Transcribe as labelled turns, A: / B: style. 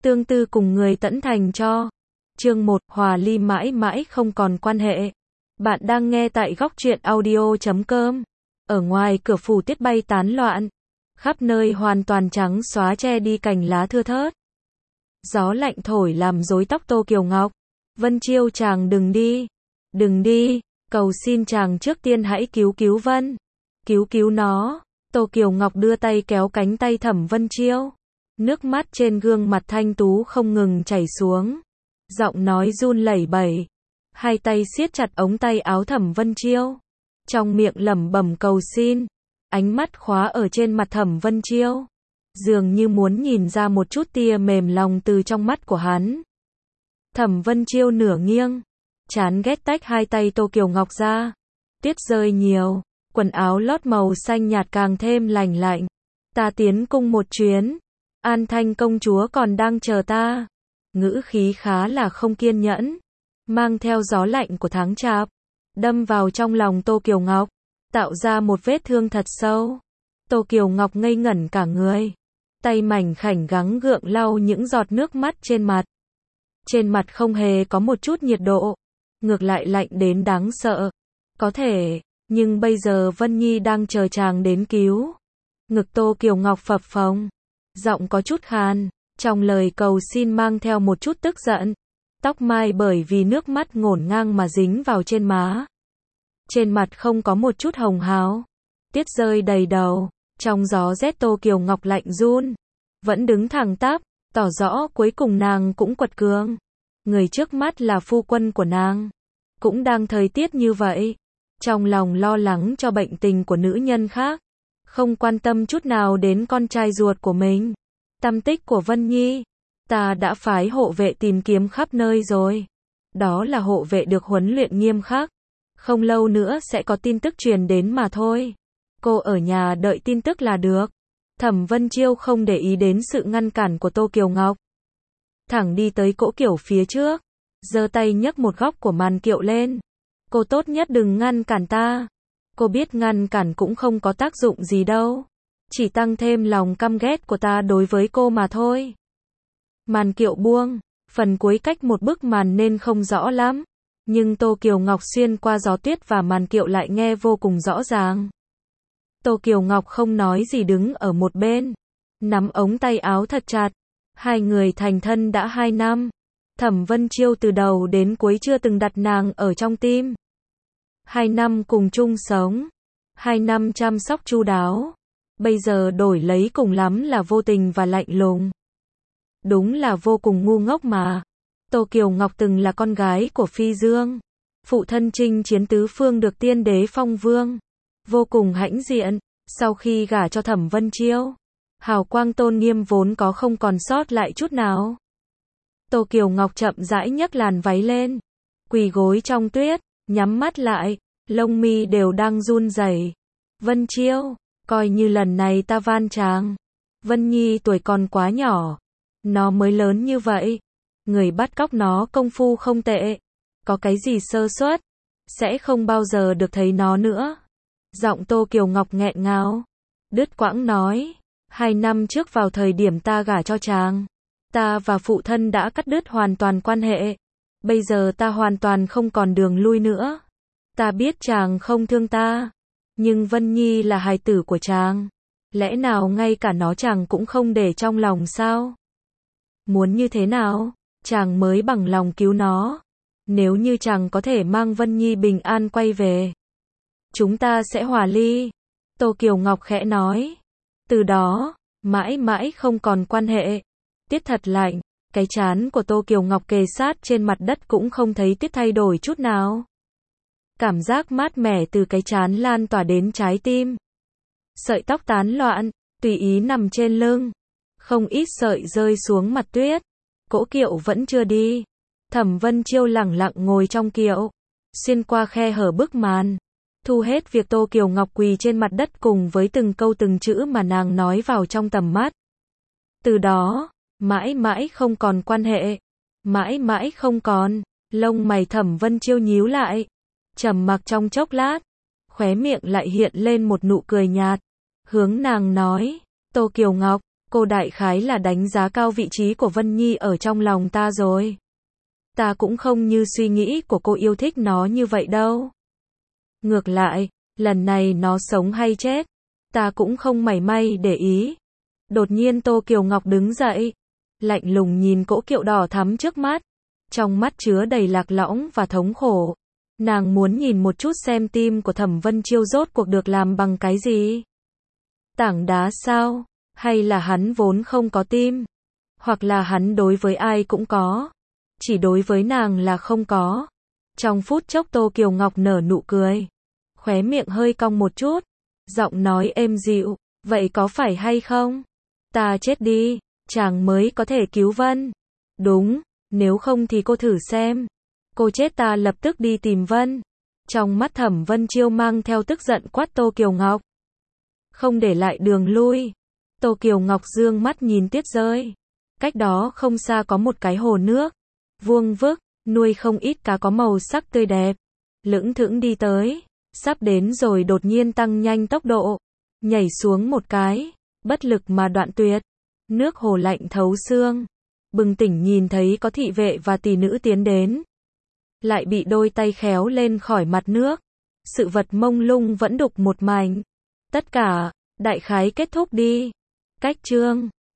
A: Tương tư cùng người tẫn thành cho. Chương 1, hòa ly mãi mãi không còn quan hệ. Bạn đang nghe tại góc truyện audio.com. Ở ngoài cửa phủ tiết bay tán loạn. Khắp nơi hoàn toàn trắng xóa che đi cành lá thưa thớt. Gió lạnh thổi làm rối tóc Tô Kiều Ngọc. Vân Chiêu chàng đừng đi. Đừng đi, cầu xin chàng trước tiên hãy cứu cứu Vân. Cứu nó. Tô Kiều Ngọc đưa tay kéo cánh tay Thẩm Vân Chiêu. Nước mắt trên gương mặt thanh tú không ngừng chảy xuống. Giọng nói run lẩy bẩy. Hai tay siết chặt ống tay áo Thẩm Vân Chiêu. Trong miệng lẩm bẩm cầu xin. Ánh mắt khóa ở trên mặt Thẩm Vân Chiêu. Dường như muốn nhìn ra một chút tia mềm lòng từ trong mắt của hắn. Thẩm Vân Chiêu nửa nghiêng. Chán ghét tách hai tay Tô Kiều Ngọc ra. Tuyết rơi nhiều. Quần áo lót màu xanh nhạt càng thêm lành lạnh. Ta tiến cung một chuyến. An Thanh công chúa còn đang chờ ta. Ngữ khí khá là không kiên nhẫn. Mang theo gió lạnh của tháng chạp. Đâm vào trong lòng Tô Kiều Ngọc. Tạo ra một vết thương thật sâu. Tô Kiều Ngọc ngây ngẩn cả người. Tay mảnh khảnh gắng gượng lau những giọt nước mắt trên mặt. Trên mặt không hề có một chút nhiệt độ. Ngược lại lạnh đến đáng sợ. Có thể, nhưng bây giờ Vân Nhi đang chờ chàng đến cứu. Ngực Tô Kiều Ngọc phập phồng. Giọng có chút khàn. Trong lời cầu xin mang theo một chút tức giận. Tóc mai bởi vì nước mắt ngổn ngang mà dính vào trên má. Trên mặt không có một chút hồng hào. Tiết rơi đầy đầu. Trong gió rét Tô Kiều Ngọc lạnh run. Vẫn đứng thẳng tắp. Tỏ rõ cuối cùng nàng cũng quật cường. Người trước mắt là phu quân của nàng. Cũng đang thời tiết như vậy. Trong lòng lo lắng cho bệnh tình của nữ nhân khác. Không quan tâm chút nào đến con trai ruột của mình. Tăm tích của Vân Nhi. Ta đã phái hộ vệ tìm kiếm khắp nơi rồi. Đó là hộ vệ được huấn luyện nghiêm khắc. Không lâu nữa sẽ có tin tức truyền đến mà thôi. Cô ở nhà đợi tin tức là được. Thẩm Vân Chiêu không để ý đến sự ngăn cản của Tô Kiều Ngọc. Thẳng đi tới cỗ kiệu phía trước. Giơ tay nhấc một góc của màn kiệu lên. Cô tốt nhất đừng ngăn cản ta. Cô biết ngăn cản cũng không có tác dụng gì đâu. Chỉ tăng thêm lòng căm ghét của ta đối với cô mà thôi. Màn kiệu buông. Phần cuối cách một bức màn nên không rõ lắm. Nhưng Tô Kiều Ngọc xuyên qua gió tuyết và màn kiệu lại nghe vô cùng rõ ràng. Tô Kiều Ngọc không nói gì đứng ở một bên. Nắm ống tay áo thật chặt. Hai người thành thân đã 2 năm. Thẩm Vân Chiêu từ đầu đến cuối chưa từng đặt nàng ở trong tim. 2 năm cùng chung sống. 2 năm chăm sóc chu đáo. Bây giờ đổi lấy cùng lắm là vô tình và lạnh lùng. Đúng là vô cùng ngu ngốc mà. Tô Kiều Ngọc từng là con gái của Phi Dương. Phụ thân chinh chiến tứ phương được tiên đế phong vương. Vô cùng hãnh diện. Sau khi gả cho Thẩm Vân Chiêu, hào quang tôn nghiêm vốn có không còn sót lại chút nào. Tô Kiều Ngọc chậm rãi nhấc làn váy lên. Quỳ gối trong tuyết. Nhắm mắt lại. Lông mi đều đang run rẩy. Vân Chiêu, coi như lần này ta van chàng. Vân Nhi tuổi còn quá nhỏ. Nó mới lớn như vậy. Người bắt cóc nó công phu không tệ. Có cái gì sơ suất, sẽ không bao giờ được thấy nó nữa. Giọng Tô Kiều Ngọc nghẹn ngào. Đứt quãng nói. 2 năm trước vào thời điểm ta gả cho chàng. Ta và phụ thân đã cắt đứt hoàn toàn quan hệ. Bây giờ ta hoàn toàn không còn đường lui nữa. Ta biết chàng không thương ta. Nhưng Vân Nhi là hài tử của chàng. Lẽ nào ngay cả nó chàng cũng không để trong lòng sao? Muốn như thế nào, chàng mới bằng lòng cứu nó. Nếu như chàng có thể mang Vân Nhi bình an quay về, chúng ta sẽ hòa ly. Tô Kiều Ngọc khẽ nói. Từ đó, mãi mãi không còn quan hệ. Tiết thật lạnh. Cái trán của Tô Kiều Ngọc kề sát trên mặt đất cũng không thấy tiết thay đổi chút nào. Cảm giác mát mẻ từ cái trán lan tỏa đến trái tim. Sợi tóc tán loạn, tùy ý nằm trên lưng. Không ít sợi rơi xuống mặt tuyết. Cỗ kiệu vẫn chưa đi. Thẩm Vân Chiêu lẳng lặng ngồi trong kiệu. Xuyên qua khe hở bức màn. Thu hết việc Tô Kiều Ngọc quỳ trên mặt đất cùng với từng câu từng chữ mà nàng nói vào trong tầm mắt. Từ đó, mãi mãi không còn quan hệ. Mãi mãi không còn. Lông mày Thẩm Vân Chiêu nhíu lại. Trầm mặc trong chốc lát. Khóe miệng lại hiện lên một nụ cười nhạt. Hướng nàng nói. Tô Kiều Ngọc, Cô đại khái là đánh giá cao vị trí của Vân Nhi ở trong lòng ta rồi. Ta cũng không như suy nghĩ của cô yêu thích nó như vậy đâu. Ngược lại, lần này nó sống hay chết, ta cũng không mảy may để ý. Đột nhiên Tô Kiều Ngọc đứng dậy, lạnh lùng nhìn cỗ kiệu đỏ thắm trước mắt, trong mắt chứa đầy lạc lõng và thống khổ. Nàng muốn nhìn một chút xem tim của Thẩm Vân Chiêu rốt cuộc được làm bằng cái gì? Tảng đá sao? Hay là hắn vốn không có tim? Hoặc là hắn đối với ai cũng có, chỉ đối với nàng là không có. Trong phút chốc Tô Kiều Ngọc nở nụ cười, khóe miệng hơi cong một chút, giọng nói êm dịu, vậy có phải hay không? Ta chết đi, chàng mới có thể cứu Vân. Đúng, nếu không thì cô thử xem. Cô chết ta lập tức đi tìm Vân. Trong mắt Thẩm Vân Chiêu mang theo tức giận quát Tô Kiều Ngọc. Không để lại đường lui. Tô Kiều Ngọc dương mắt nhìn Tuyết Rơi. Cách đó không xa có một cái hồ nước, vuông vức, nuôi không ít cá có màu sắc tươi đẹp. Lững thững đi tới, sắp đến rồi đột nhiên tăng nhanh tốc độ, nhảy xuống một cái, bất lực mà đoạn tuyệt. Nước hồ lạnh thấu xương. Bừng tỉnh nhìn thấy có thị vệ và tỷ nữ tiến đến, lại bị đôi tay khéo lên khỏi mặt nước. Sự vật mông lung vẫn đục một mảnh. Tất cả, đại khái kết thúc đi. Cách chương